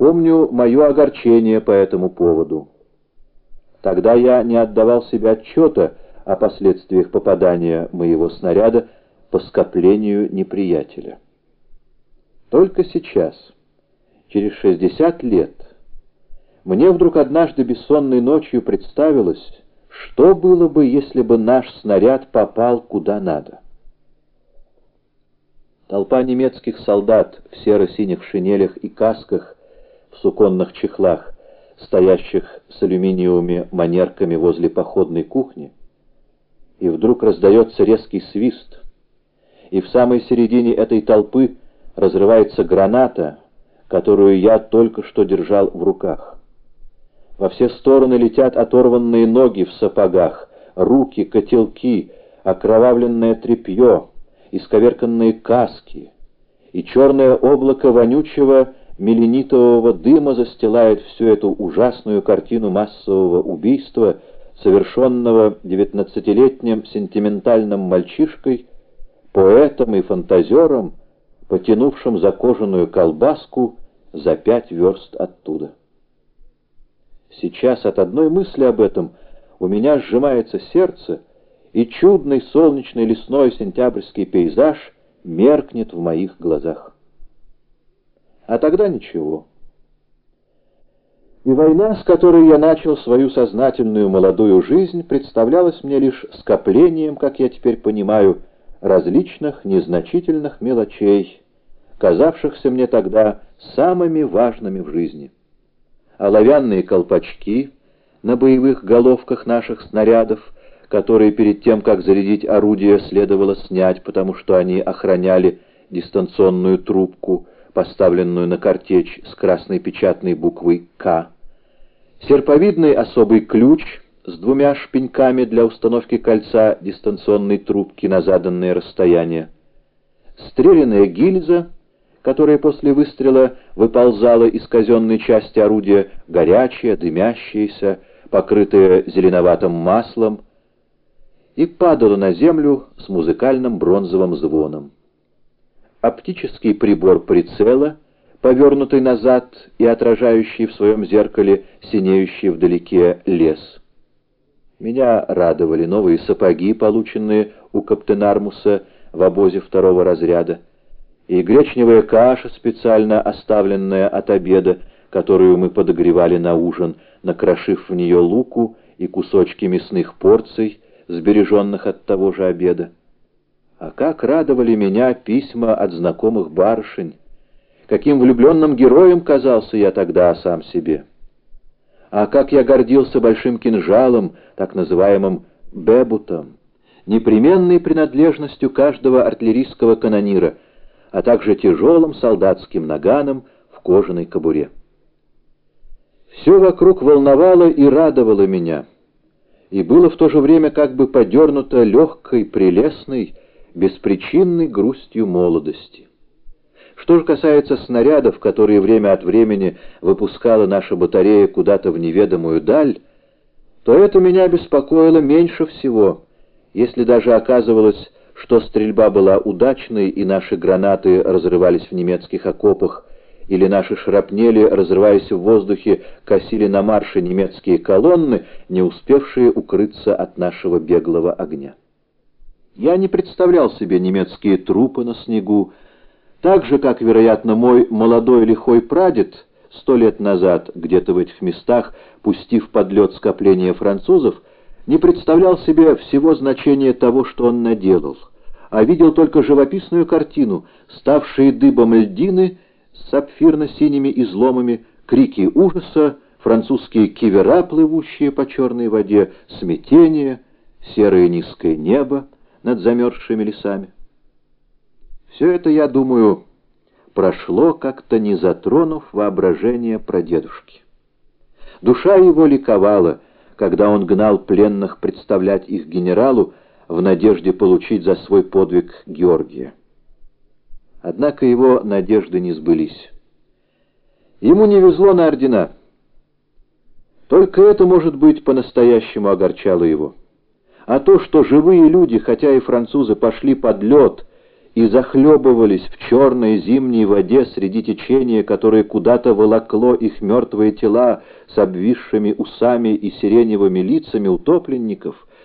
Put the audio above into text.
Помню мое огорчение по этому поводу. Тогда я не отдавал себе отчета о последствиях попадания моего снаряда по скоплению неприятеля. Только сейчас, через 60 лет, мне вдруг однажды бессонной ночью представилось, что было бы, если бы наш снаряд попал куда надо. Толпа немецких солдат в серо-синих шинелях и касках, в суконных чехлах, стоящих с алюминиевыми манерками возле походной кухни, и вдруг раздается резкий свист, и в самой середине этой толпы разрывается граната, которую я только что держал в руках. Во все стороны летят оторванные ноги в сапогах, руки, котелки, окровавленное тряпье, исковерканные каски, и черное облако вонючего меленитового дыма застилает всю эту ужасную картину массового убийства, совершенного 19-летним сентиментальным мальчишкой, поэтом и фантазером, потянувшим за кожаную колбаску за 5 верст оттуда. Сейчас от одной мысли об этом у меня сжимается сердце, и чудный солнечный лесной сентябрьский пейзаж меркнет в моих глазах. А тогда ничего. И война, с которой я начал свою сознательную молодую жизнь, представлялась мне лишь скоплением, как я теперь понимаю, различных незначительных мелочей, казавшихся мне тогда самыми важными в жизни. Оловянные колпачки на боевых головках наших снарядов, которые перед тем, как зарядить орудие, следовало снять, потому что они охраняли дистанционную трубку, поставленную на картечь с красной печатной буквой «К», серповидный особый ключ с 2 шпеньками для установки кольца дистанционной трубки на заданное расстояние, стреляная гильза, которая после выстрела выползала из казенной части орудия, горячая, дымящаяся, покрытая зеленоватым маслом, и падала на землю с музыкальным бронзовым звоном. Оптический прибор прицела, повернутый назад и отражающий в своем зеркале синеющий вдалеке лес. Меня радовали новые сапоги, полученные у каптенармуса в обозе 2-го разряда, и гречневая каша, специально оставленная от обеда, которую мы подогревали на ужин, накрошив в нее луку и кусочки мясных порций, сбереженных от того же обеда. А как радовали меня письма от знакомых барышень! Каким влюбленным героем казался я тогда сам себе! А как я гордился большим кинжалом, так называемым бебутом, непременной принадлежностью каждого артиллерийского канонира, а также тяжелым солдатским наганом в кожаной кобуре. Все вокруг волновало и радовало меня, и было в то же время как бы подернуто легкой, прелестной, беспричинной грустью молодости. Что же касается снарядов, которые время от времени выпускала наша батарея куда-то в неведомую даль, то это меня беспокоило меньше всего, если даже оказывалось, что стрельба была удачной и наши гранаты разрывались в немецких окопах, или наши шрапнели, разрываясь в воздухе, косили на марше немецкие колонны, не успевшие укрыться от нашего беглого огня. Я не представлял себе немецкие трупы на снегу, так же, как, вероятно, мой молодой лихой прадед 100 лет назад, где-то в этих местах, пустив под лед скопление французов, не представлял себе всего значения того, что он наделал, а видел только живописную картину, ставшие дыбом льдины с сапфирно-синими изломами, крики ужаса, французские кивера, плывущие по черной воде, смятение, серое низкое небо над замерзшими лесами. Все это, я думаю, прошло, как-то не затронув воображение прадедушки. Душа его ликовала, когда он гнал пленных представлять их генералу в надежде получить за свой подвиг Георгия. Однако его надежды не сбылись. Ему не везло на ордена. Только это, может быть, по-настоящему огорчало его. А то, что живые люди, хотя и французы, пошли под лед и захлебывались в черной зимней воде среди течения, которое куда-то волокло их мертвые тела с обвисшими усами и сиреневыми лицами утопленников,